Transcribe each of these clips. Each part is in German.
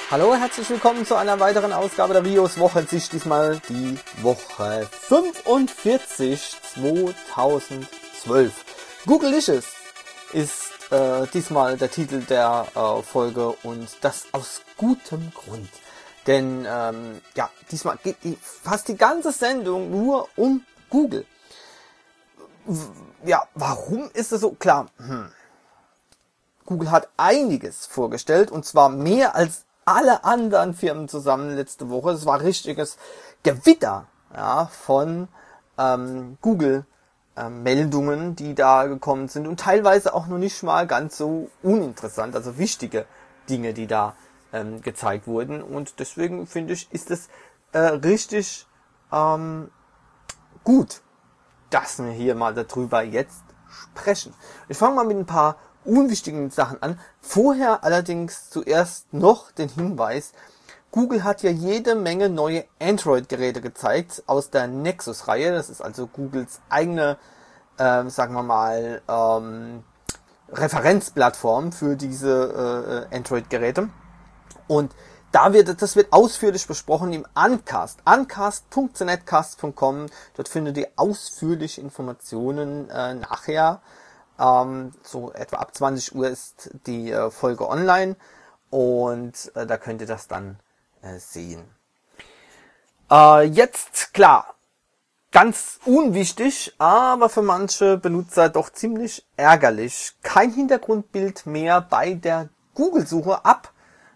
Hallo, herzlich willkommen zu einer weiteren Ausgabe der Videos Wochensicht. Diesmal die Woche 45 2012. Googlicious ist diesmal der Titel der Folge und das aus gutem Grund. Denn diesmal geht fast die ganze Sendung nur um Google. Ja, warum ist das so? Klar, Google hat einiges vorgestellt und zwar mehr als alle anderen Firmen zusammen letzte Woche. Es war richtiges Gewitter von Google Meldungen, die da gekommen sind und teilweise auch noch nicht mal ganz so uninteressant, also wichtige Dinge, die da gezeigt wurden. Und deswegen finde ich, ist es richtig gut, dass wir hier mal darüber jetzt sprechen. Ich fange mal mit ein paar unwichtigen Sachen an. Vorher allerdings zuerst noch den Hinweis, Google hat ja jede Menge neue Android-Geräte gezeigt aus der Nexus-Reihe. Das ist also Googles eigene, sagen wir mal, Referenzplattform für diese Android-Geräte. Und das wird ausführlich besprochen im Uncast. Uncast.zenetcast.com. Dort findet ihr ausführliche Informationen nachher. So etwa ab 20 Uhr ist die Folge online und da könnt ihr das dann sehen. Jetzt, klar, ganz unwichtig, aber für manche Benutzer doch ziemlich ärgerlich. Kein Hintergrundbild mehr bei der Google-Suche ab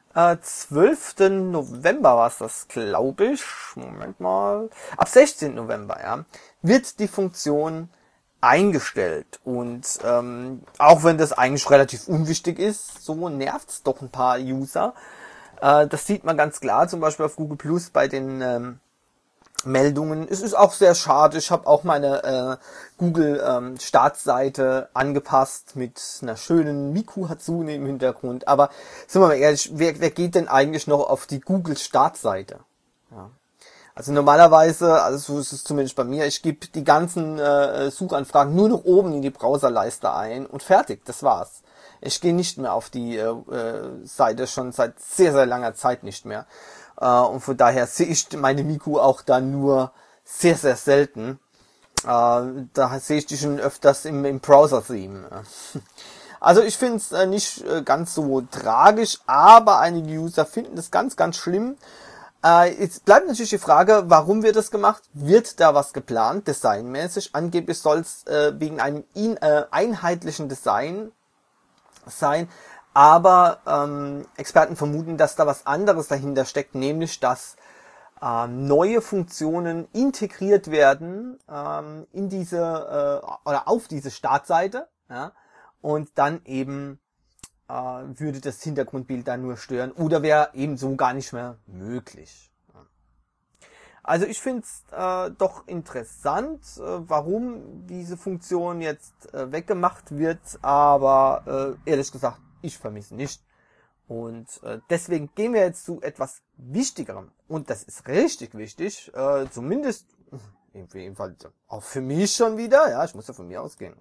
12. November war es das, glaube ich. Moment mal. Ab 16. November, wird die Funktion eingestellt. Und auch wenn das eigentlich relativ unwichtig ist, so nervt's doch ein paar User. Das sieht man ganz klar, zum Beispiel auf Google Plus bei den Meldungen. Es ist auch sehr schade. Ich habe auch meine Google Startseite angepasst mit einer schönen Miku Hatsune im Hintergrund. Aber sind wir mal ehrlich, wer geht denn eigentlich noch auf die Google Startseite? Ja. Also normalerweise, also so ist es zumindest bei mir, ich gebe die ganzen Suchanfragen nur noch oben in die Browserleiste ein und fertig, das war's. Ich gehe nicht mehr auf die Seite, schon seit sehr, sehr langer Zeit nicht mehr. Und von daher sehe ich meine Miku auch dann nur sehr, sehr selten. Da sehe ich die schon öfters im Browser-Theme. Also ich finde es nicht ganz so tragisch, aber einige User finden es ganz, ganz schlimm. Jetzt bleibt natürlich die Frage, warum wird das gemacht? Wird da was geplant, designmäßig? Angeblich soll es wegen einem einheitlichen Design sein, aber Experten vermuten, dass da was anderes dahinter steckt, nämlich dass neue Funktionen integriert werden in diese oder auf diese Startseite, und dann eben würde das Hintergrundbild dann nur stören oder wäre eben so gar nicht mehr möglich. Also ich finde es doch interessant, warum diese Funktion jetzt weggemacht wird, aber ehrlich gesagt, ich vermisse nicht. Und deswegen gehen wir jetzt zu etwas Wichtigerem. Und das ist richtig wichtig, zumindest jedenfalls auch für mich schon wieder, ja, ich muss ja von mir ausgehen.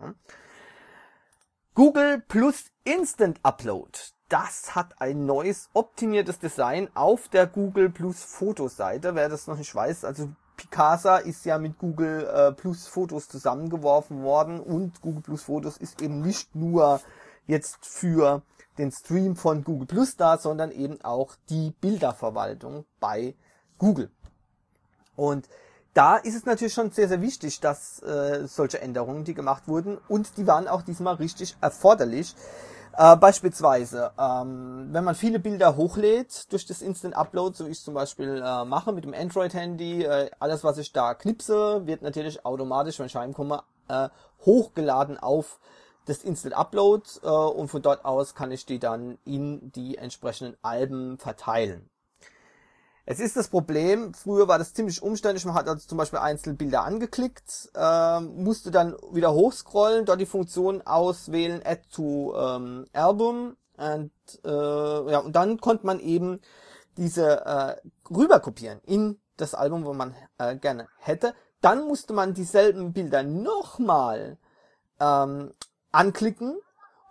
Google Plus Instant Upload. Das hat ein neues optimiertes Design auf der Google Plus Fotoseite. Wer das noch nicht weiß, also Picasa ist ja mit Google Plus Fotos zusammengeworfen worden und Google Plus Fotos ist eben nicht nur jetzt für den Stream von Google Plus da, sondern eben auch die Bilderverwaltung bei Google. Und da ist es natürlich schon sehr, sehr wichtig, dass solche Änderungen, die gemacht wurden, und die waren auch diesmal richtig erforderlich. Beispielsweise, wenn man viele Bilder hochlädt durch das Instant Upload, so wie ich es zum Beispiel mache mit dem Android-Handy, alles, was ich da knipse, wird natürlich automatisch, wenn ich heimkomme, hochgeladen auf das Instant Upload und von dort aus kann ich die dann in die entsprechenden Alben verteilen. Es ist das Problem, früher war das ziemlich umständlich, man hat also zum Beispiel einzelne Bilder angeklickt, musste dann wieder hochscrollen, dort die Funktion auswählen, Add to Album, und dann konnte man eben diese rüberkopieren in das Album, wo man gerne hätte. Dann musste man dieselben Bilder nochmal anklicken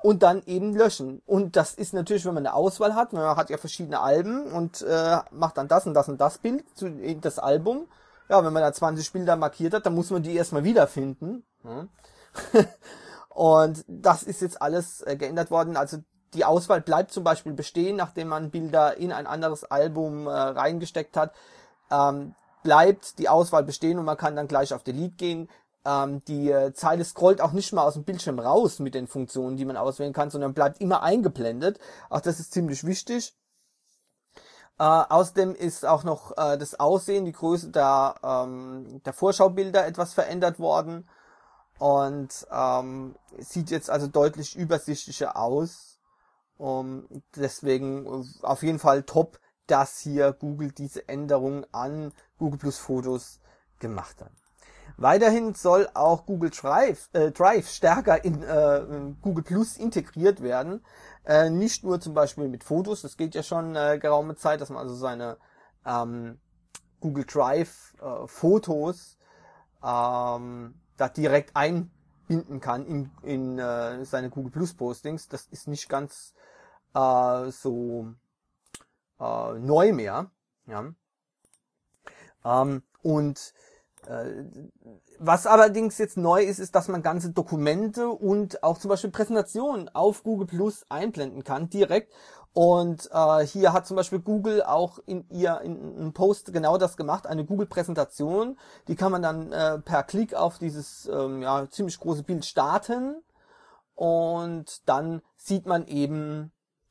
und dann eben löschen. Und das ist natürlich, wenn man eine Auswahl hat, man hat ja verschiedene Alben und macht dann das und das und das Bild zu das Album. Ja, wenn man da 20 Bilder markiert hat, dann muss man die erstmal wiederfinden. Ja. Und das ist jetzt alles geändert worden. Also die Auswahl bleibt zum Beispiel bestehen, nachdem man Bilder in ein anderes Album reingesteckt hat. Bleibt die Auswahl bestehen und man kann dann gleich auf Delete gehen. Die Zeile scrollt auch nicht mal aus dem Bildschirm raus mit den Funktionen, die man auswählen kann, sondern bleibt immer eingeblendet. Auch das ist ziemlich wichtig. Außerdem ist auch noch das Aussehen, die Größe der Vorschaubilder etwas verändert worden und sieht jetzt also deutlich übersichtlicher aus. Deswegen auf jeden Fall top, dass hier Google diese Änderung an Google Plus Fotos gemacht hat. Weiterhin soll auch Google Drive stärker in Google Plus integriert werden. Nicht nur zum Beispiel mit Fotos, das geht ja schon geraume Zeit, dass man also seine Google Drive Fotos da direkt einbinden kann in seine Google Plus Postings. Das ist nicht ganz so neu mehr. Ja. Was allerdings jetzt neu ist, ist, dass man ganze Dokumente und auch zum Beispiel Präsentationen auf Google Plus einblenden kann, direkt. Und hier hat zum Beispiel Google auch in einem Post genau das gemacht, eine Google-Präsentation. Die kann man dann per Klick auf dieses ziemlich große Bild starten. Und dann sieht man eben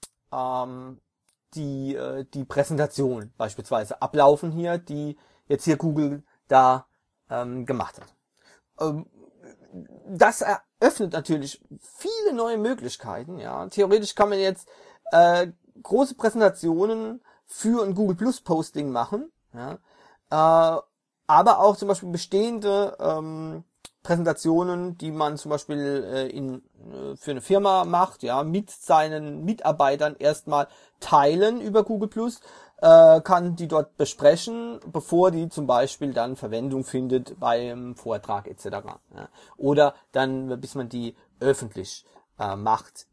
die Präsentation beispielsweise ablaufen hier, die jetzt hier Google da gemacht hat. Das eröffnet natürlich viele neue Möglichkeiten. Ja, theoretisch kann man jetzt große Präsentationen für ein Google Plus Posting machen. Ja, aber auch zum Beispiel bestehende Präsentationen, die man zum Beispiel für eine Firma macht, ja, mit seinen Mitarbeitern erstmal teilen über Google Plus. Kann die dort besprechen, bevor die zum Beispiel dann Verwendung findet beim Vortrag etc. Ja. Oder dann, bis man die öffentlich macht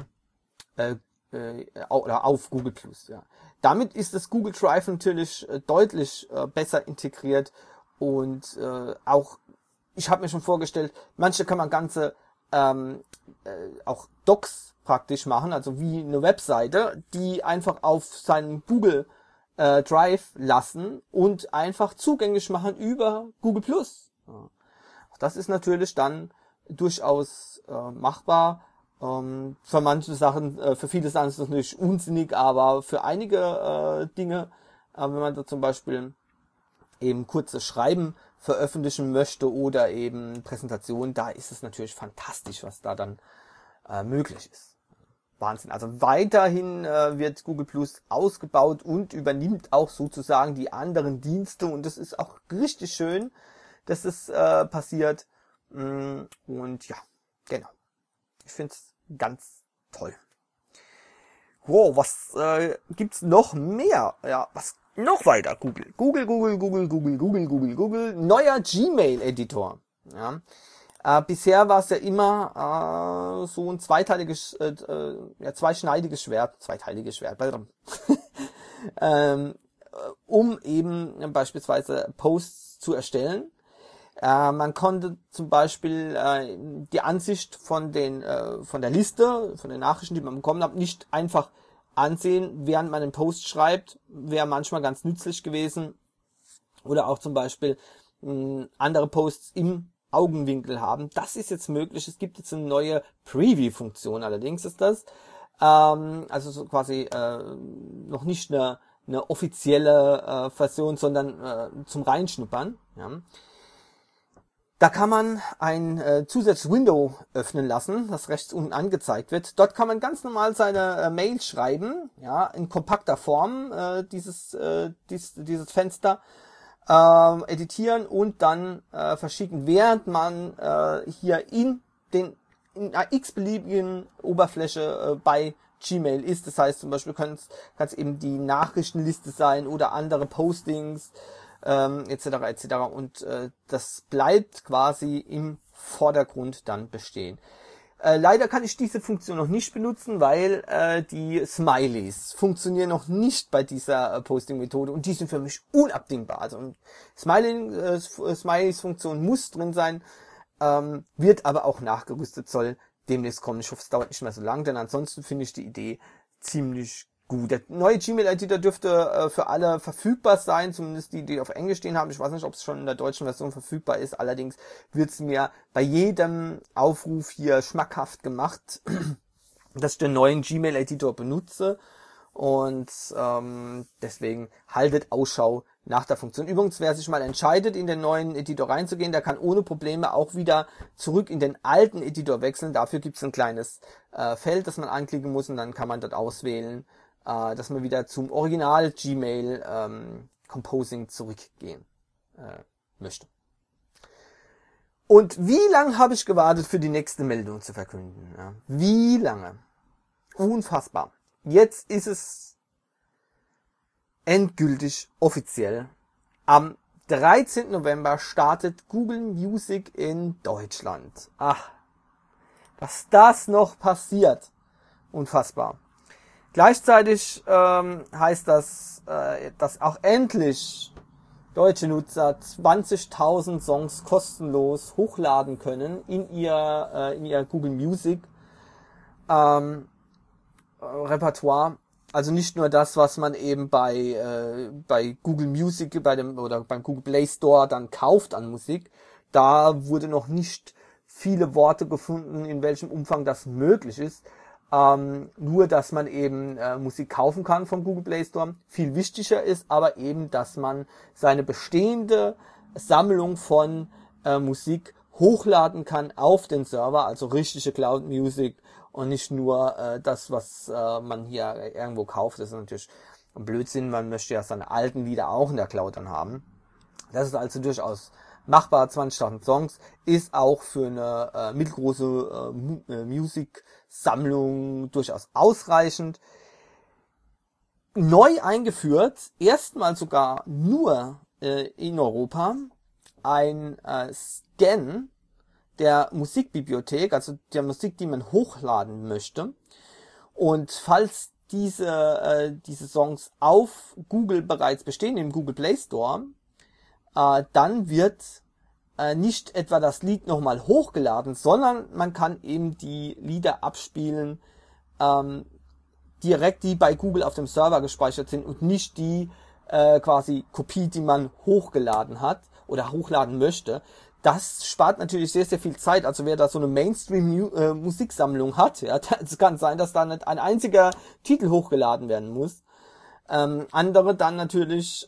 oder auf Google Plus. Ja. Damit ist das Google Drive natürlich deutlich besser integriert und auch, ich habe mir schon vorgestellt, manche kann man ganze auch Docs praktisch machen, also wie eine Webseite, die einfach auf seinen Google Drive lassen und einfach zugänglich machen über Google Plus. Ja. Das ist natürlich dann durchaus machbar. Für manche Sachen, für viele Sachen ist das natürlich unsinnig, aber für einige Dinge, wenn man da zum Beispiel eben kurze Schreiben veröffentlichen möchte oder eben Präsentationen, da ist es natürlich fantastisch, was da dann möglich ist. Wahnsinn. Also weiterhin wird Google Plus ausgebaut und übernimmt auch sozusagen die anderen Dienste und das ist auch richtig schön, dass es passiert. Und ja, genau. Ich finde es ganz toll. Wow, was gibt's noch mehr? Ja, was noch weiter? Google. Neuer Gmail-Editor. Ja. Bisher war es ja immer so ein zweischneidiges Schwert, um eben beispielsweise Posts zu erstellen. Man konnte zum Beispiel die Ansicht von der Liste, von den Nachrichten, die man bekommen hat, nicht einfach ansehen, während man den Post schreibt. Wäre manchmal ganz nützlich gewesen. Oder auch zum Beispiel andere Posts im Augenwinkel haben. Das ist jetzt möglich. Es gibt jetzt eine neue Preview-Funktion. Allerdings ist das also so quasi noch nicht eine offizielle Version, sondern zum Reinschnuppern. Ja. Da kann man ein zusätzliches Window öffnen lassen, das rechts unten angezeigt wird. Dort kann man ganz normal seine Mail schreiben, ja, in kompakter Form dieses Fenster. Editieren und dann verschicken, während man hier in einer x-beliebigen Oberfläche bei Gmail ist. Das heißt zum Beispiel kann es eben die Nachrichtenliste sein oder andere Postings etc. Und das bleibt quasi im Vordergrund dann bestehen. Leider kann ich diese Funktion noch nicht benutzen, weil die Smileys funktionieren noch nicht bei dieser Posting-Methode und die sind für mich unabdingbar. Also Smileys-Funktion muss drin sein, wird aber auch nachgerüstet, soll demnächst kommen. Ich hoffe, es dauert nicht mehr so lang, denn ansonsten finde ich die Idee ziemlich gut. Der neue Gmail-Editor dürfte für alle verfügbar sein, zumindest die auf Englisch stehen haben. Ich weiß nicht, ob es schon in der deutschen Version verfügbar ist. Allerdings wird es mir bei jedem Aufruf hier schmackhaft gemacht, dass ich den neuen Gmail-Editor benutze. Und deswegen haltet Ausschau nach der Funktion. Übrigens, wer sich mal entscheidet, in den neuen Editor reinzugehen, der kann ohne Probleme auch wieder zurück in den alten Editor wechseln. Dafür gibt es ein kleines Feld, das man anklicken muss und dann kann man dort auswählen, dass man wieder zum Original Gmail Composing zurückgehen möchte. Und wie lange habe ich gewartet, für die nächste Meldung zu verkünden? Ja, wie lange? Unfassbar. Jetzt ist es endgültig offiziell. Am 13. November startet Google Music in Deutschland. Ach, was das noch passiert. Unfassbar. Gleichzeitig heißt das, dass auch endlich deutsche Nutzer 20.000 Songs kostenlos hochladen können in ihr Google Music Repertoire. Also nicht nur das, was man eben bei Google Music beim Google Play Store dann kauft an Musik. Da wurde noch nicht viele Worte gefunden, in welchem Umfang das möglich ist. Nur, dass man eben Musik kaufen kann vom Google Play Store. Viel wichtiger ist aber eben, dass man seine bestehende Sammlung von Musik hochladen kann auf den Server, also richtige Cloud Music und nicht nur das, was man hier irgendwo kauft. Das ist natürlich ein Blödsinn, man möchte ja seine alten Lieder auch in der Cloud dann haben. Das ist also durchaus machbar. 20.000 Songs ist auch für eine mittelgroße Musiksammlung durchaus ausreichend. Neu eingeführt, erstmal sogar nur in Europa, ein Scan der Musikbibliothek, also der Musik, die man hochladen möchte. Und falls diese Songs auf Google bereits bestehen, im Google Play Store, dann wird nicht etwa das Lied nochmal hochgeladen, sondern man kann eben die Lieder abspielen, direkt die bei Google auf dem Server gespeichert sind und nicht die quasi Kopie, die man hochgeladen hat oder hochladen möchte. Das spart natürlich sehr, sehr viel Zeit. Also wer da so eine Mainstream-Musiksammlung hat, ja, es kann sein, dass da nicht ein einziger Titel hochgeladen werden muss. Andere dann natürlich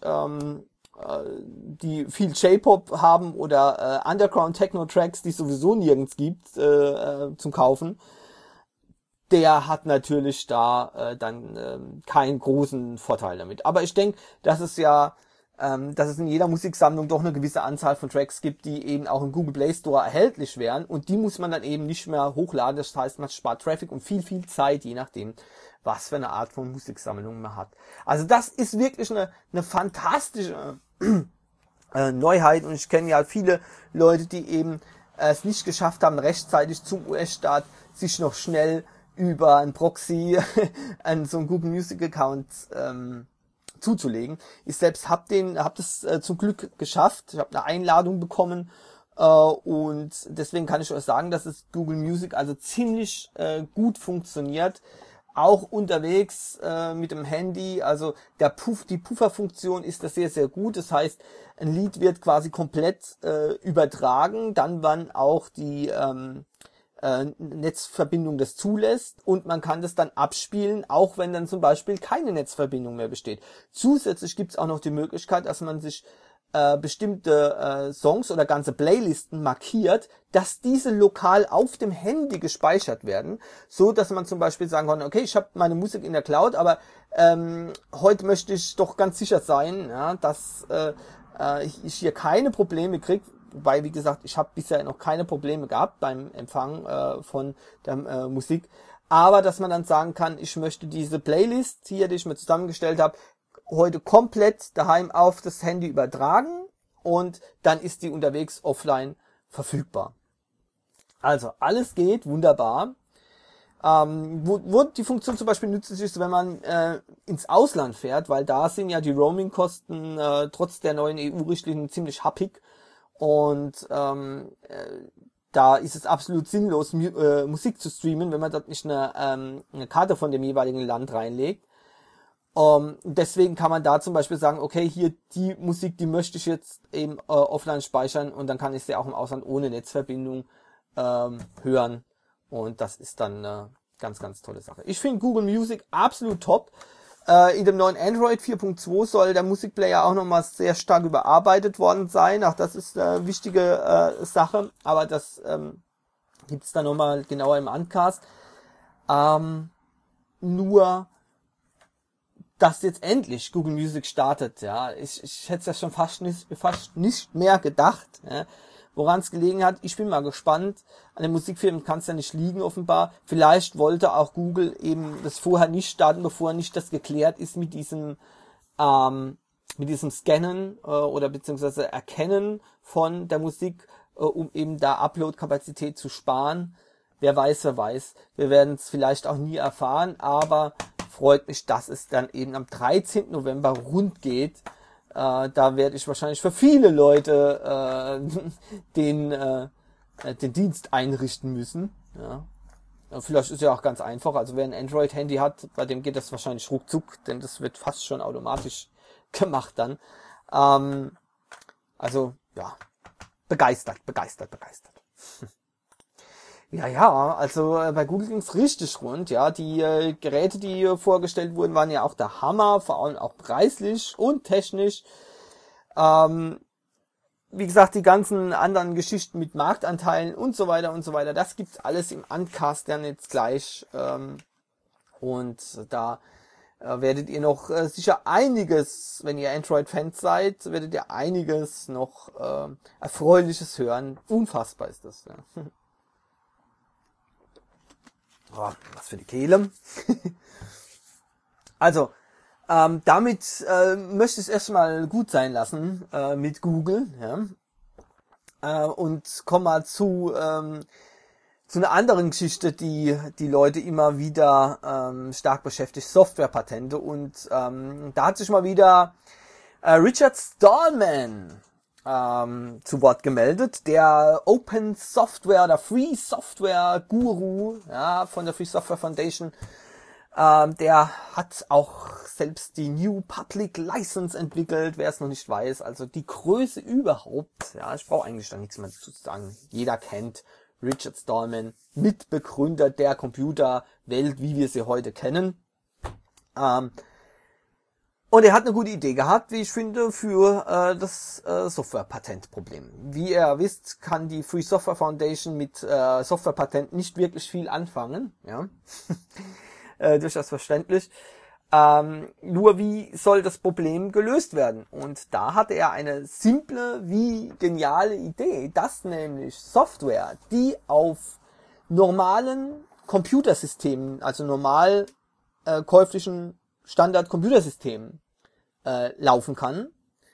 die viel J-Pop haben oder Underground-Techno-Tracks, die es sowieso nirgends gibt zum Kaufen, der hat natürlich da dann keinen großen Vorteil damit. Aber ich denke, dass es in jeder Musiksammlung doch eine gewisse Anzahl von Tracks gibt, die eben auch im Google Play Store erhältlich wären und die muss man dann eben nicht mehr hochladen. Das heißt, man spart Traffic und viel, viel Zeit, je nachdem, was für eine Art von Musiksammlung man hat. Also das ist wirklich eine fantastische Neuheit und ich kenne ja viele Leute, die eben es nicht geschafft haben, rechtzeitig zum US-Start sich noch schnell über ein Proxy an so einen Google Music Account zuzulegen. Ich selbst habe das zum Glück geschafft. Ich habe eine Einladung bekommen und deswegen kann ich euch sagen, dass es Google Music also ziemlich gut funktioniert. Auch unterwegs mit dem Handy, also die Pufferfunktion ist da sehr, sehr gut. Das heißt, ein Lied wird quasi komplett übertragen, dann wann auch die Netzverbindung das zulässt und man kann das dann abspielen, auch wenn dann zum Beispiel keine Netzverbindung mehr besteht. Zusätzlich gibt es auch noch die Möglichkeit, dass man sich bestimmte Songs oder ganze Playlisten markiert, dass diese lokal auf dem Handy gespeichert werden, so dass man zum Beispiel sagen kann, okay, ich habe meine Musik in der Cloud, aber heute möchte ich doch ganz sicher sein, ja, dass ich hier keine Probleme kriege. Wobei, wie gesagt, ich habe bisher noch keine Probleme gehabt beim Empfang von der Musik. Aber dass man dann sagen kann, ich möchte diese Playlist hier, die ich mir zusammengestellt habe, heute komplett daheim auf das Handy übertragen und dann ist die unterwegs offline verfügbar. Also, alles geht wunderbar. Wo die Funktion zum Beispiel nützlich ist, wenn man ins Ausland fährt, weil da sind ja die Roaming-Kosten trotz der neuen EU-Richtlinien ziemlich happig und da ist es absolut sinnlos, Musik zu streamen, wenn man dort nicht eine Karte von dem jeweiligen Land reinlegt. Deswegen kann man da zum Beispiel sagen, okay, hier die Musik, die möchte ich jetzt eben offline speichern und dann kann ich sie auch im Ausland ohne Netzverbindung hören. Und das ist dann eine ganz, ganz tolle Sache. Ich finde Google Music absolut top. In dem neuen Android 4.2 soll der Musikplayer auch nochmal sehr stark überarbeitet worden sein. Auch das ist eine wichtige Sache. Aber das gibt's dann nochmal genauer im Uncast. Nur, dass jetzt endlich Google Music startet. Ja, ich hätte es ja schon fast nicht mehr gedacht. Ja. Woran es gelegen hat, ich bin mal gespannt. An den Musikfilmen kann es ja nicht liegen, offenbar. Vielleicht wollte auch Google eben das vorher nicht starten, bevor nicht das geklärt ist mit diesem Scannen oder beziehungsweise Erkennen von der Musik, um eben da Upload-Kapazität zu sparen. Wer weiß, wer weiß. Wir werden es vielleicht auch nie erfahren, aber freut mich, dass es dann eben am 13. November rund geht. Da werde ich wahrscheinlich für viele Leute den Dienst einrichten müssen. Ja. Vielleicht ist ja auch ganz einfach. Also wer ein Android-Handy hat, bei dem geht das wahrscheinlich ruckzuck, denn das wird fast schon automatisch gemacht dann. Also ja, begeistert. Ja, also bei Google ging's richtig rund, ja. Die Geräte, die vorgestellt wurden, waren ja auch der Hammer, vor allem auch preislich und technisch. Wie gesagt, die ganzen anderen Geschichten mit Marktanteilen und so weiter, das gibt's alles im Uncast dann jetzt gleich. Und da werdet ihr noch sicher einiges, wenn ihr Android-Fans seid, werdet ihr einiges noch Erfreuliches hören. Unfassbar ist das, ja. Oh, was für die Kehle. Also, damit möchte ich es erstmal gut sein lassen mit Google. Ja? Und komme mal zu einer anderen Geschichte, die Leute immer wieder stark beschäftigt, Softwarepatente. Und da hat sich mal wieder Richard Stallman zu Wort gemeldet, der Open Software oder Free Software Guru, ja, von der Free Software Foundation. Der hat auch selbst die New Public License entwickelt, wer es noch nicht weiß, also die Größe überhaupt. Ja, ich brauche eigentlich da nichts mehr zu sagen. Jeder kennt Richard Stallman, Mitbegründer der Computerwelt, wie wir sie heute kennen. Und er hat eine gute Idee gehabt, wie ich finde, für das Software-Patent-Problem. Wie ihr wisst, kann die Free Software Foundation mit Software-Patenten nicht wirklich viel anfangen. Ja, durchaus verständlich. Nur wie soll das Problem gelöst werden? Und da hatte er eine simple wie geniale Idee, dass nämlich Software, die auf normalen Computersystemen, also normal käuflichen Standard-Computersystemen laufen kann,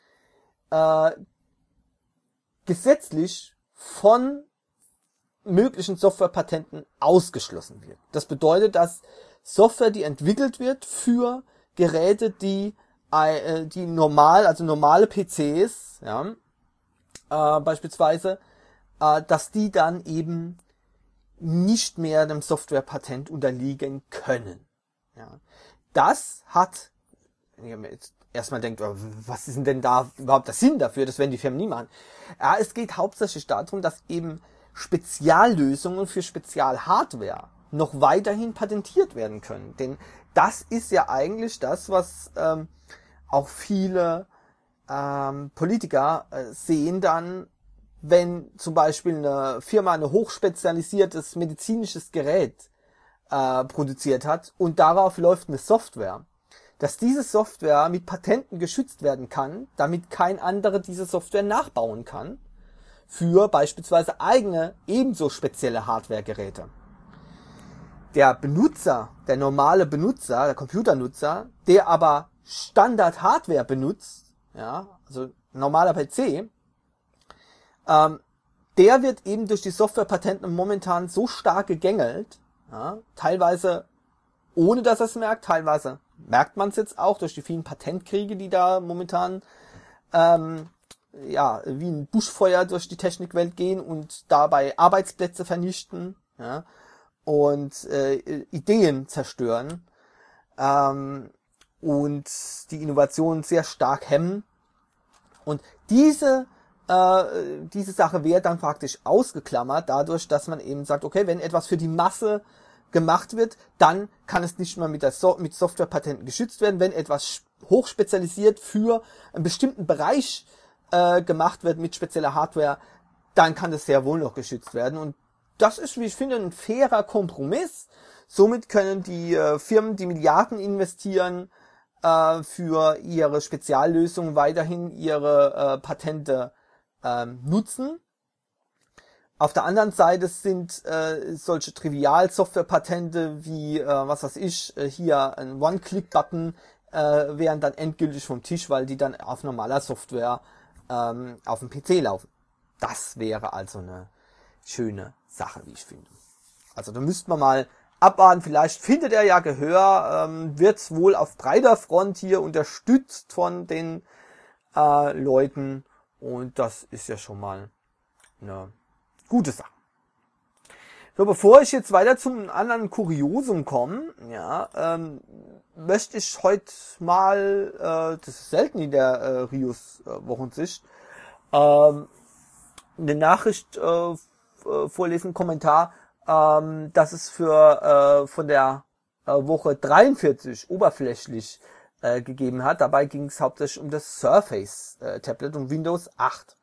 gesetzlich von möglichen Softwarepatenten ausgeschlossen wird. Das bedeutet, dass Software, die entwickelt wird für Geräte, die normal, also normale PCs, ja, beispielsweise, dass die dann eben nicht mehr dem Softwarepatent unterliegen können. Ja. Das hat, wenn ihr jetzt erstmal denkt, was ist denn da überhaupt der Sinn dafür, das werden die Firmen nie machen. Ja, es geht hauptsächlich darum, dass eben Speziallösungen für Spezialhardware noch weiterhin patentiert werden können. Denn das ist ja eigentlich das, was auch viele Politiker sehen dann, wenn zum Beispiel eine Firma ein hochspezialisiertes medizinisches Gerät produziert hat und darauf läuft eine Software, dass diese Software mit Patenten geschützt werden kann, damit kein anderer diese Software nachbauen kann, für beispielsweise eigene, ebenso spezielle Hardware-Geräte. Der Benutzer, der normale Benutzer, der Computernutzer, der aber Standard-Hardware benutzt, ja, also normaler PC, der wird eben durch die Softwarepatente momentan so stark gegängelt, ja, teilweise ohne dass er es merkt, teilweise merkt man es jetzt auch durch die vielen Patentkriege, die da momentan wie ein Buschfeuer durch die Technikwelt gehen und dabei Arbeitsplätze vernichten, ja, und Ideen zerstören und die Innovation sehr stark hemmen. Und diese Sache wäre dann praktisch ausgeklammert dadurch, dass man eben sagt, okay, wenn etwas für die Masse gemacht wird, dann kann es nicht mehr mit Softwarepatenten geschützt werden. Wenn etwas hochspezialisiert für einen bestimmten Bereich gemacht wird mit spezieller Hardware, dann kann das sehr wohl noch geschützt werden. Und das ist, wie ich finde, ein fairer Kompromiss. Somit können die Firmen, die Milliarden investieren, für ihre Speziallösungen weiterhin ihre Patente nutzen. Auf der anderen Seite sind solche Trivial-Software-Patente wie, hier ein One-Click-Button wären dann endgültig vom Tisch, weil die dann auf normaler Software auf dem PC laufen. Das wäre also eine schöne Sache, wie ich finde. Also da müsste man mal abwarten, vielleicht findet er ja Gehör, wird wohl auf breiter Front hier unterstützt von den Leuten und das ist ja schon mal eine gute Sache. So, bevor ich jetzt weiter zum anderen Kuriosum komme, ja, möchte ich heute mal, das ist selten in der Rius-Wochensicht, eine Nachricht vorlesen, Kommentar, dass es von der Woche 43 oberflächlich gegeben hat. Dabei ging es hauptsächlich um das Surface Tablet und Windows 8.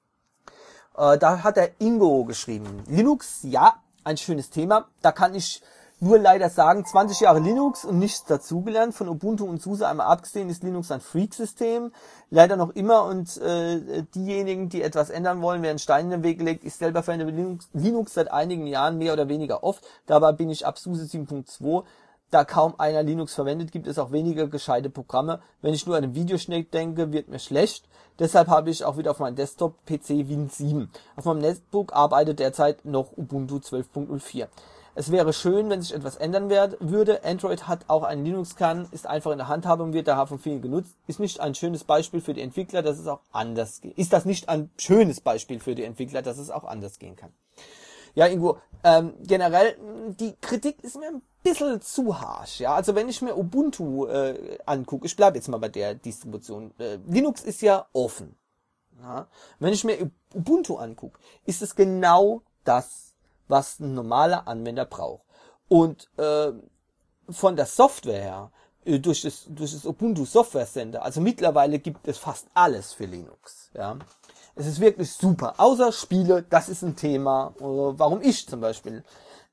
Da hat der Ingo geschrieben, Linux, ja, ein schönes Thema. Da kann ich nur leider sagen, 20 Jahre Linux und nichts dazugelernt. Von Ubuntu und SUSE einmal abgesehen ist Linux ein Freak-System. Leider noch immer und diejenigen, die etwas ändern wollen, werden Steine in den Weg gelegt. Ich selber verwende Linux seit einigen Jahren mehr oder weniger oft. Dabei bin ich ab SUSE 7.2. Da kaum einer Linux verwendet, gibt es auch weniger gescheite Programme. Wenn ich nur an den Videoschnitt denke, wird mir schlecht. Deshalb habe ich auch wieder auf meinem Desktop-PC Win 7. Auf meinem Netbook arbeitet derzeit noch Ubuntu 12.04. Es wäre schön, wenn sich etwas ändern würde. Android hat auch einen Linux-Kern, ist einfach in der Handhabung, wird daher von vielen genutzt. Ist nicht ein schönes Beispiel für die Entwickler, dass es auch anders geht. Ist das nicht ein schönes Beispiel für die Entwickler, dass es auch anders gehen kann? Ja, Ingo, generell, die Kritik ist mir ein bisschen zu harsch, ja. Also wenn ich mir Ubuntu angucke, ich bleibe jetzt mal bei der Distribution, Linux ist ja offen. Ja? Wenn ich mir Ubuntu angucke, ist es genau das, was ein normaler Anwender braucht. Und von der Software her, durch das Ubuntu Software Center, also mittlerweile gibt es fast alles für Linux, ja. Es ist wirklich super. Außer Spiele, das ist ein Thema, warum ich zum Beispiel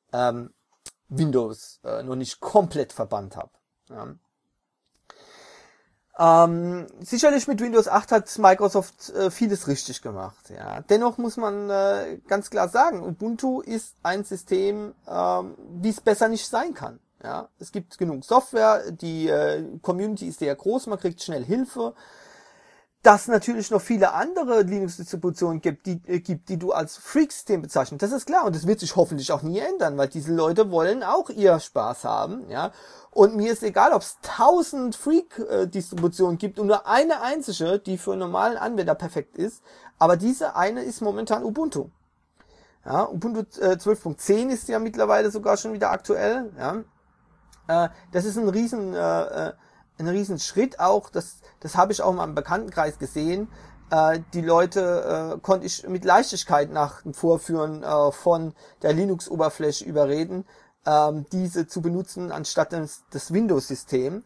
Windows noch nicht komplett verbannt habe. Ja. Sicherlich mit Windows 8 hat Microsoft vieles richtig gemacht. Ja. Dennoch muss man ganz klar sagen, Ubuntu ist ein System, wie es besser nicht sein kann. Ja. Es gibt genug Software, die Community ist sehr groß, man kriegt schnell Hilfe. Dass natürlich noch viele andere Linux-Distributionen gibt, die du als Freak-System bezeichnest. Das ist klar und das wird sich hoffentlich auch nie ändern, weil diese Leute wollen auch ihr Spaß haben, ja. Und mir ist egal, ob es 1000 Freak-Distributionen gibt und nur eine einzige, die für einen normalen Anwender perfekt ist, aber diese eine ist momentan Ubuntu. Ja, Ubuntu 12.10 ist ja mittlerweile sogar schon wieder aktuell, ja. Das ist ein riesen Schritt auch, das habe ich auch in meinem Bekanntenkreis gesehen. Die Leute konnte ich mit Leichtigkeit nach dem Vorführen von der Linux-Oberfläche überreden, diese zu benutzen anstatt das Windows-System.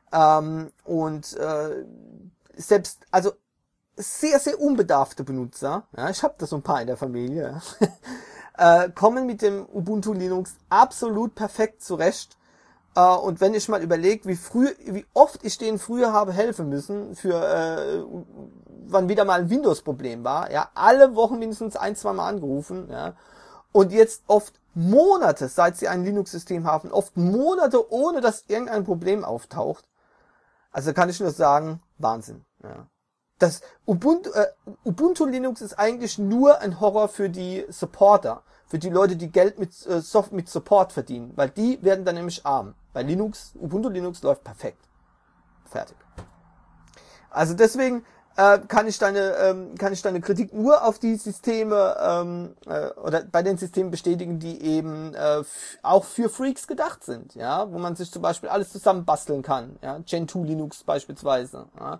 Selbst, also sehr, sehr unbedarfte Benutzer, ja, ich habe da so ein paar in der Familie, kommen mit dem Ubuntu Linux absolut perfekt zurecht. Und wenn ich mal überlege, wie oft ich denen früher habe helfen müssen, wann wieder mal ein Windows-Problem war, ja, alle Wochen mindestens 1-2 Mal angerufen, ja, und jetzt oft Monate, seit sie ein Linux-System haben, oft Monate, ohne dass irgendein Problem auftaucht. Also kann ich nur sagen, Wahnsinn, ja. das Ubuntu Linux ist eigentlich nur ein Horror für die Supporter, für die Leute, die Geld mit Support verdienen, weil die werden dann nämlich arm. Bei Ubuntu Linux läuft perfekt. Fertig. Also deswegen kann ich deine Kritik nur auf die Systeme oder bei den Systemen bestätigen, die eben auch für Freaks gedacht sind, ja, wo man sich zum Beispiel alles zusammen basteln kann, ja, Gentoo Linux beispielsweise, ja.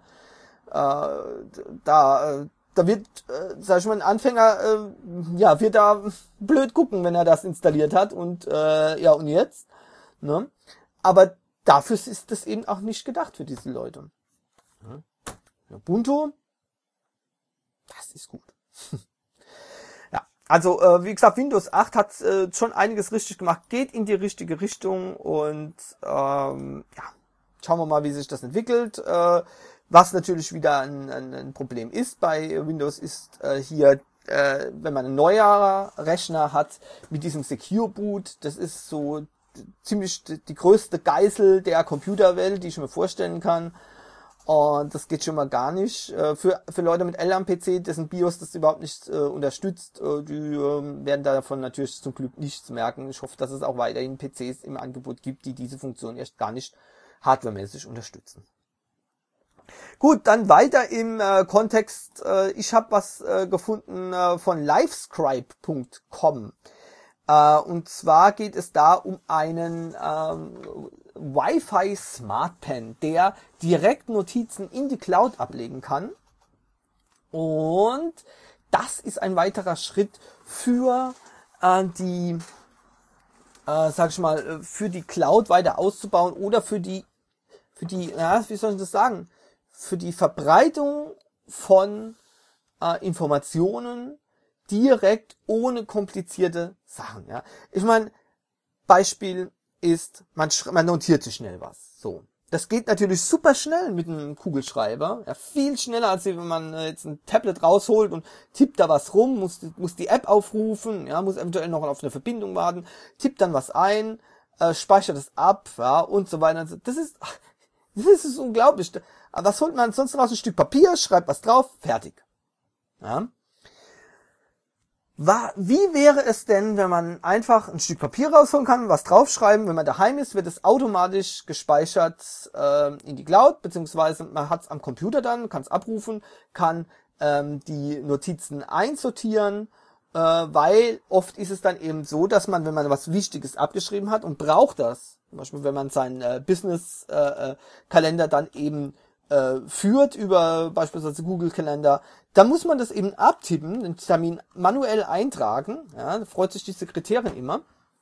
Da wird, sag ich mal, ein Anfänger, wird da blöd gucken, wenn er das installiert hat und und jetzt, ne? Aber dafür ist das eben auch nicht gedacht für diese Leute. Ja. Ubuntu, das ist gut. Ja, also wie gesagt, Windows 8 hat schon einiges richtig gemacht, geht in die richtige Richtung und schauen wir mal, wie sich das entwickelt. Was natürlich wieder ein Problem ist bei Windows ist hier, wenn man einen neuerer Rechner hat mit diesem Secure Boot, das ist so ziemlich die größte Geißel der Computerwelt, die ich mir vorstellen kann. Und das geht schon mal gar nicht. Für Leute mit L am PC, dessen BIOS das überhaupt nicht unterstützt, die werden davon natürlich zum Glück nichts merken. Ich hoffe, dass es auch weiterhin PCs im Angebot gibt, die diese Funktion erst gar nicht hardwaremäßig unterstützen. Gut, dann weiter im Kontext. Ich habe was gefunden von livescribe.com. Und zwar geht es da um einen Wi-Fi Smart Pen, der direkt Notizen in die Cloud ablegen kann. Und das ist ein weiterer Schritt für die Cloud weiter auszubauen oder für die, wie soll ich das sagen? Für die Verbreitung von Informationen direkt ohne komplizierte Sachen. Ja, ich meine, Beispiel ist, man notiert sich schnell was. So, das geht natürlich super schnell mit einem Kugelschreiber, ja, viel schneller als wenn man jetzt ein Tablet rausholt und tippt da was rum, muss die App aufrufen, ja, muss eventuell noch auf eine Verbindung warten, tippt dann was ein, speichert es ab, ja, und so weiter. Das ist unglaublich. Was holt man sonst raus? Ein Stück Papier, schreibt was drauf, fertig. Ja. Wie wäre es denn, wenn man einfach ein Stück Papier rausholen kann, was draufschreiben, wenn man daheim ist, wird es automatisch gespeichert in die Cloud, beziehungsweise man hat es am Computer dann, kann es abrufen, kann die Notizen einsortieren, weil oft ist es dann eben so, dass man, wenn man was Wichtiges abgeschrieben hat und braucht das, zum Beispiel wenn man seinen Business-Kalender dann eben führt über beispielsweise Google Kalender, dann muss man das eben abtippen, den Termin manuell eintragen, ja, da freut sich die Sekretärin immer.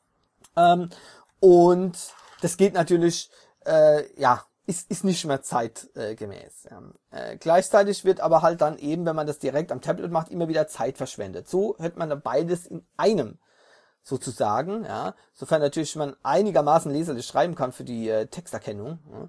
Und das geht natürlich, ist nicht mehr zeitgemäß. Ja. Gleichzeitig wird aber halt dann eben, wenn man das direkt am Tablet macht, immer wieder Zeit verschwendet. So hat man dann beides in einem sozusagen, ja, sofern natürlich man einigermaßen leserlich schreiben kann für die Texterkennung. Ja.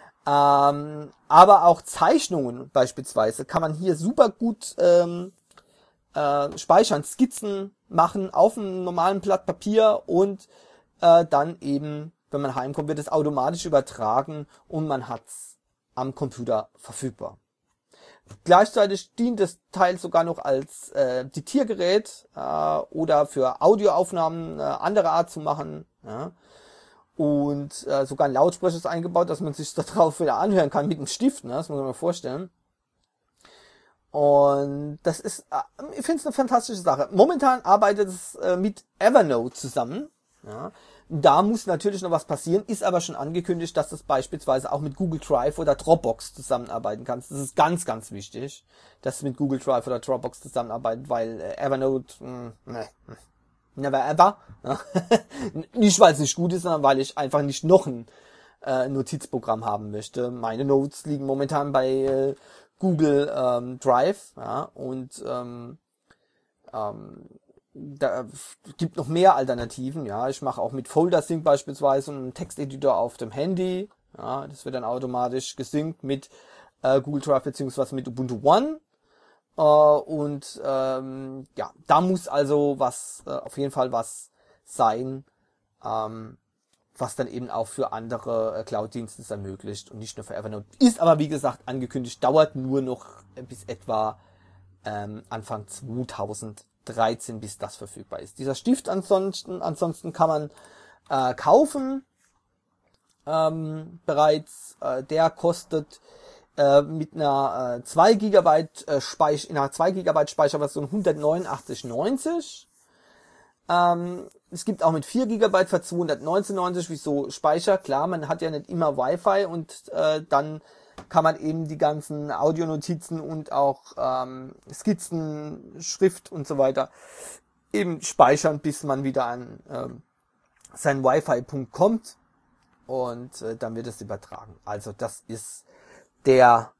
Aber auch Zeichnungen beispielsweise kann man hier super gut speichern, Skizzen machen auf einem normalen Blatt Papier und dann eben, wenn man heimkommt, wird es automatisch übertragen und man hat's am Computer verfügbar. Gleichzeitig dient das Teil sogar noch als Diktiergerät oder für Audioaufnahmen anderer Art zu machen. Ja. Und sogar ein Lautsprecher ist eingebaut, dass man sich darauf wieder anhören kann mit einem Stift, ne? Das muss man sich mal vorstellen. Und das ist, ich finde es eine fantastische Sache. Momentan arbeitet es mit Evernote zusammen. Ja? Da muss natürlich noch was passieren, ist aber schon angekündigt, dass das beispielsweise auch mit Google Drive oder Dropbox zusammenarbeiten kann. Das ist ganz, ganz wichtig, dass es mit Google Drive oder Dropbox zusammenarbeitet, weil Evernote, never ever. Nicht, weil es nicht gut ist, sondern weil ich einfach nicht noch ein Notizprogramm haben möchte. Meine Notes liegen momentan bei Google Drive, ja, und da gibt noch mehr Alternativen, ja. Ich mache auch mit Folder-Sync beispielsweise einen Texteditor auf dem Handy. Ja, das wird dann automatisch gesynkt mit Google Drive beziehungsweise mit Ubuntu One. Da muss also was auf jeden Fall was sein was dann eben auch für andere Cloud-Dienste ermöglicht und nicht nur für Evernote. Ist aber, wie gesagt, angekündigt, dauert nur noch bis etwa Anfang 2013, bis das verfügbar ist. Dieser Stift ansonsten kann man kaufen bereits. Der kostet mit einer 2 GB Speicherversion 189,90. Es gibt auch mit 4 GB für 219,90. Wieso Speicher? Klar, man hat ja nicht immer Wi-Fi und dann kann man eben die ganzen Audionotizen und auch Skizzen, Schrift und so weiter eben speichern, bis man wieder an seinen Wi-Fi-Punkt kommt und dann wird es übertragen. Also das ist der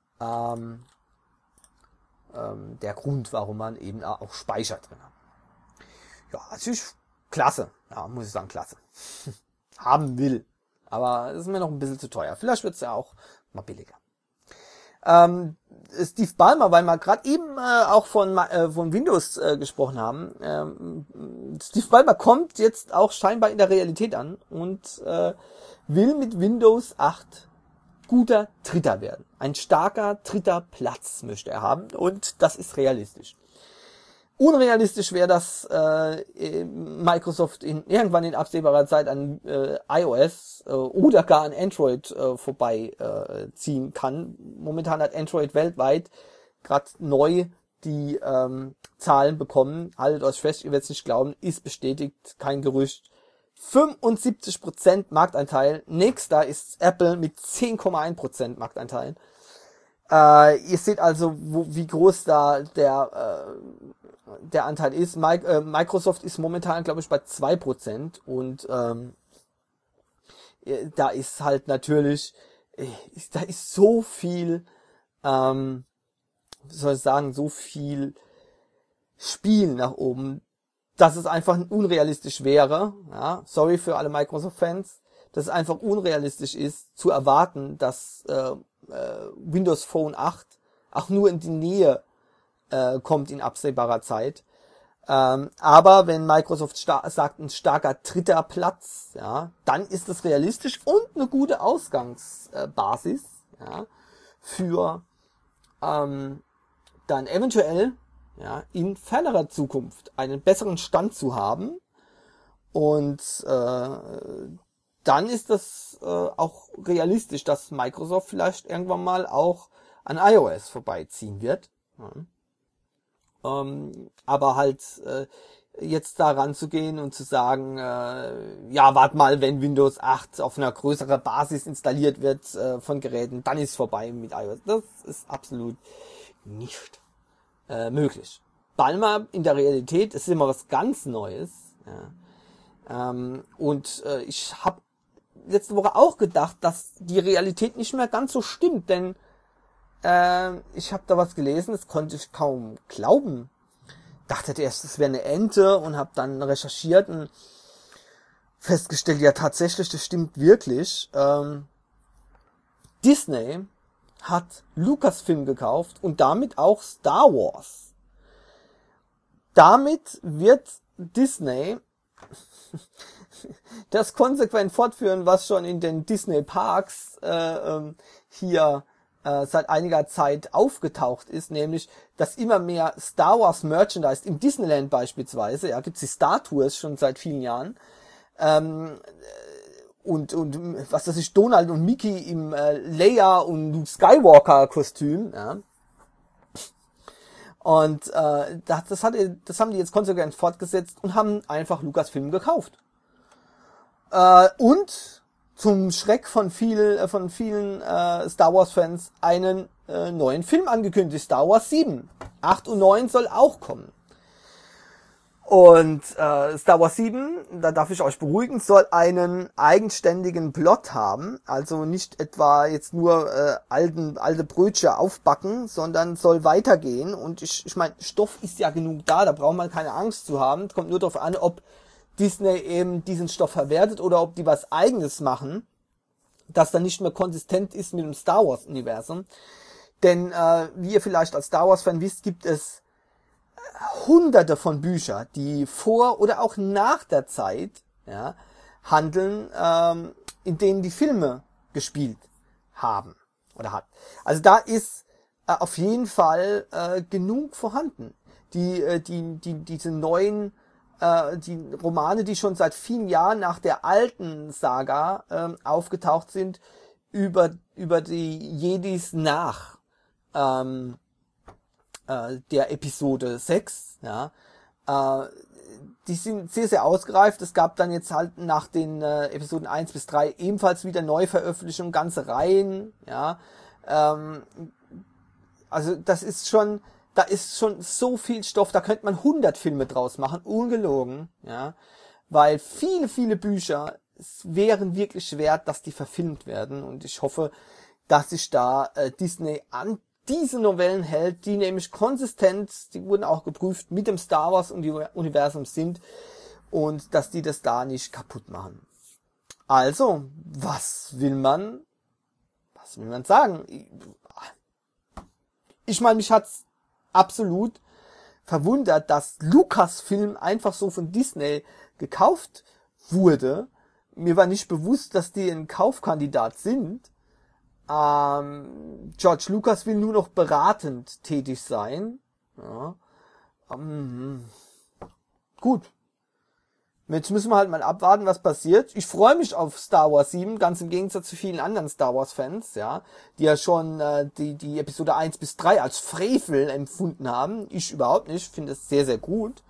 Grund, warum man eben auch Speicher drin hat. Ja, natürlich klasse. Ja, muss ich sagen, klasse. Haben will. Aber es ist mir noch ein bisschen zu teuer. Vielleicht wird es ja auch mal billiger. Steve Ballmer, weil wir gerade eben auch von Windows gesprochen haben. Steve Ballmer kommt jetzt auch scheinbar in der Realität an und will mit Windows 8 guter Dritter werden. Ein starker dritter Platz möchte er haben und das ist realistisch. Unrealistisch wäre, dass Microsoft irgendwann in absehbarer Zeit an iOS oder gar an Android vorbeiziehen kann. Momentan hat Android weltweit gerade neu die Zahlen bekommen. Haltet euch fest, ihr werdet es nicht glauben, ist bestätigt, kein Gerücht. 75% Marktanteil. Nächster ist Apple mit 10,1% Marktanteil. Ihr seht also, wie groß da der Anteil ist. Microsoft ist momentan, glaube ich, bei 2% und da ist halt natürlich, da ist so viel, wie soll ich sagen, so viel Spiel nach oben, dass es einfach unrealistisch wäre, ja, sorry für alle Microsoft-Fans, dass es einfach unrealistisch ist, zu erwarten, dass Windows Phone 8 auch nur in die Nähe kommt in absehbarer Zeit. Aber wenn Microsoft sagt, ein starker dritter Platz, ja, dann ist das realistisch und eine gute Ausgangsbasis, ja, für dann eventuell, ja, in fernerer Zukunft einen besseren Stand zu haben. Und dann ist das auch realistisch, dass Microsoft vielleicht irgendwann mal auch an iOS vorbeiziehen wird. Ja. Aber halt jetzt da ranzugehen und zu sagen, ja, wart mal, wenn Windows 8 auf einer größeren Basis installiert wird von Geräten, dann ist es vorbei mit iOS. Das ist absolut nicht möglich. Ballmer in der Realität ist immer was ganz Neues. Ja. Und ich habe letzte Woche auch gedacht, dass die Realität nicht mehr ganz so stimmt, denn ich habe da was gelesen, das konnte ich kaum glauben. Dachte erst, es wäre eine Ente und habe dann recherchiert und festgestellt, ja tatsächlich, das stimmt wirklich. Disney hat Lucasfilm gekauft und damit auch Star Wars. Damit wird Disney das konsequent fortführen, was schon in den Disney Parks hier seit einiger Zeit aufgetaucht ist, nämlich, dass immer mehr Star Wars Merchandise im Disneyland beispielsweise, ja, gibt's die Star Tours schon seit vielen Jahren, und was weiß ich, Donald und Mickey im Leia und Luke Skywalker Kostüm, ja. Und das haben die jetzt konsequent fortgesetzt und haben einfach Lucasfilm gekauft. Und zum Schreck von vielen Star Wars Fans einen neuen Film angekündigt, Star Wars 7. 8 und 9 soll auch kommen. Und Star Wars 7, da darf ich euch beruhigen, soll einen eigenständigen Plot haben. Also nicht etwa jetzt nur alte Brötchen aufbacken, sondern soll weitergehen. Und ich meine, Stoff ist ja genug da braucht man keine Angst zu haben. Kommt nur darauf an, ob Disney eben diesen Stoff verwertet oder ob die was Eigenes machen, das dann nicht mehr konsistent ist mit dem Star Wars Universum. Denn wie ihr vielleicht als Star Wars Fan wisst, gibt es hunderte von Büchern, die vor oder auch nach der Zeit, ja, handeln, in denen die Filme gespielt haben oder hat. Also da ist auf jeden Fall genug vorhanden. Diese neuen die Romane, die schon seit vielen Jahren nach der alten Saga aufgetaucht sind, über die Jedis nach der Episode 6, ja, die sind sehr, sehr ausgereift. Es gab dann jetzt halt nach den Episoden 1 bis 3 ebenfalls wieder Neuveröffentlichungen, ganze Reihen, ja, also da ist schon so viel Stoff, da könnte man 100 Filme draus machen, ungelogen, ja, weil viele, viele Bücher wären wirklich wert, dass die verfilmt werden, und ich hoffe, dass sich da Disney an diese Novellen hält, die nämlich konsistent, die wurden auch geprüft, mit dem Star Wars Universum sind, und dass die das da nicht kaputt machen. Also, was will man sagen? Ich meine, mich hat's absolut verwundert, dass Lucasfilm einfach so von Disney gekauft wurde. Mir war nicht bewusst, dass die ein Kaufkandidat sind. George Lucas will nur noch beratend tätig sein. Ja. Gut. Jetzt müssen wir halt mal abwarten, was passiert. Ich freue mich auf Star Wars 7, ganz im Gegensatz zu vielen anderen Star Wars Fans, ja, die ja schon die Episode 1 bis 3 als Frevel empfunden haben. Ich überhaupt nicht, finde es sehr, sehr gut.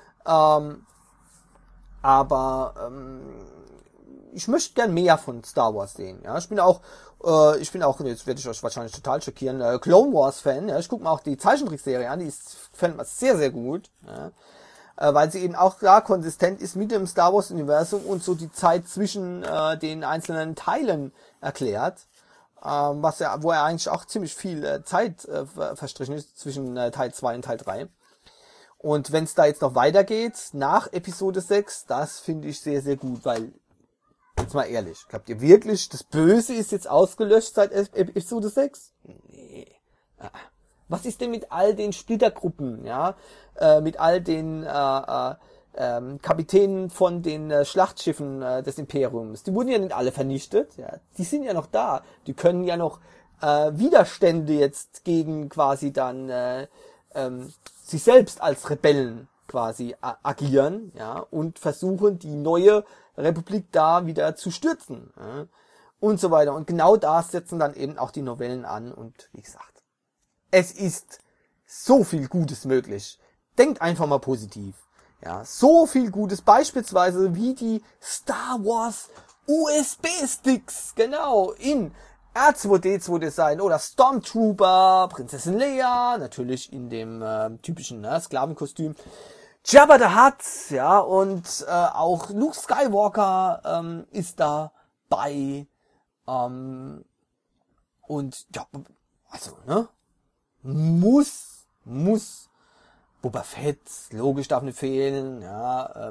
Aber ich möchte gern mehr von Star Wars sehen. Ja, ich bin auch, jetzt werde ich euch wahrscheinlich total schockieren, Clone Wars Fan. Ja, ich gucke mir auch die Zeichentrickserie an, die fand man sehr, sehr gut. Ja. Weil sie eben auch da konsistent ist mit dem Star Wars Universum und so die Zeit zwischen den einzelnen Teilen erklärt, wo ja eigentlich auch ziemlich viel Zeit verstrichen ist zwischen Teil 2 und Teil 3. Und wenn es da jetzt noch weitergeht, nach Episode 6, das finde ich sehr, sehr gut, weil, jetzt mal ehrlich, glaubt ihr wirklich, das Böse ist jetzt ausgelöscht seit Episode 6? Nee. Was ist denn mit all den Splittergruppen, ja, mit all den Kapitänen von den Schlachtschiffen des Imperiums? Die wurden ja nicht alle vernichtet, ja, die sind ja noch da, die können ja noch Widerstände jetzt gegen quasi dann sich selbst als Rebellen quasi agieren, ja, und versuchen, die neue Republik da wieder zu stürzen, ja, und so weiter. Und genau da setzen dann eben auch die Novellen an, und wie gesagt, es ist so viel Gutes möglich. Denkt einfach mal positiv. Ja, so viel Gutes, beispielsweise wie die Star Wars USB-Sticks, genau, in R2D2 Design oder Stormtrooper, Prinzessin Leia, natürlich in dem typischen Sklavenkostüm, Jabba the Hutt, ja, und auch Luke Skywalker ist dabei, und ja, also, ne, muss Boba Fett, logisch, darf nicht fehlen, ja,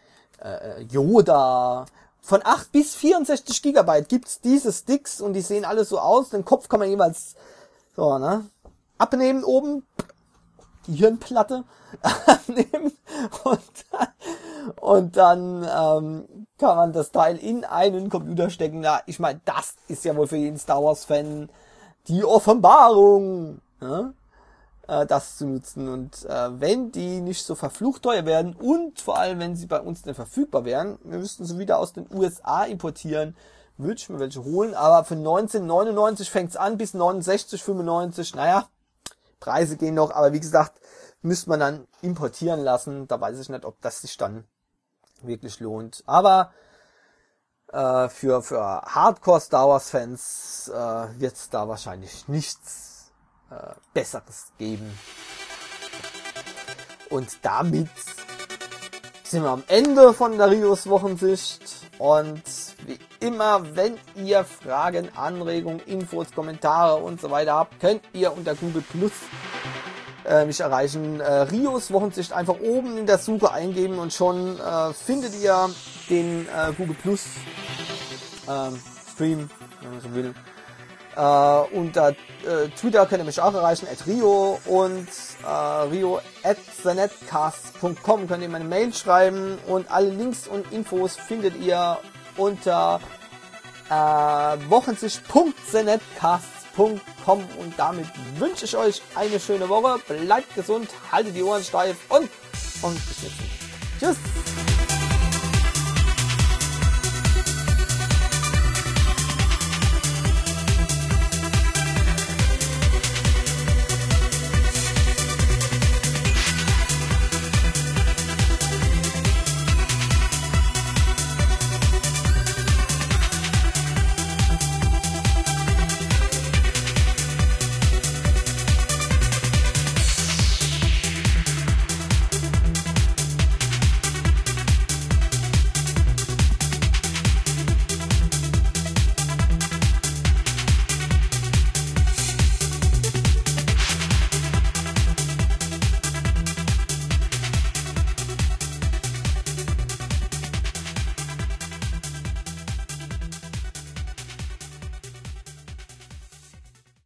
Yoda. Von 8 bis 64 Gigabyte gibt's diese Sticks, und die sehen alle so aus. Den Kopf kann man jeweils so, ne, abnehmen oben, die Hirnplatte abnehmen, und dann kann man das Teil in einen Computer stecken. Na, ich meine, das ist ja wohl für jeden Star Wars Fan die Offenbarung, ja? Das zu nutzen. Und wenn die nicht so verflucht teuer werden, und vor allem, wenn sie bei uns nicht verfügbar wären, wir müssten sie wieder aus den USA importieren, würde ich mir welche holen, aber für 19,99 fängt's an, bis 69,95, naja, Preise gehen noch, aber wie gesagt, müsste man dann importieren lassen, da weiß ich nicht, ob das sich dann wirklich lohnt, aber für Hardcore Star Wars Fans wird's da wahrscheinlich nichts Besseres geben. Und damit sind wir am Ende von der Rios Wochensicht, und wie immer, wenn ihr Fragen, Anregungen, Infos, Kommentare und so weiter habt, könnt ihr unter Google Plus mich erreichen. Rios Wochensicht einfach oben in der Suche eingeben, und schon findet ihr den Google Plus Stream, wenn man so will. Unter Twitter könnt ihr mich auch erreichen, @rio, und rio@thenetcast.com könnt ihr meine Mail schreiben, und alle Links und Infos findet ihr unter wochensicht.thenetcast.com, und damit wünsche ich euch eine schöne Woche, bleibt gesund, haltet die Ohren steif und bis jetzt. Tschüss!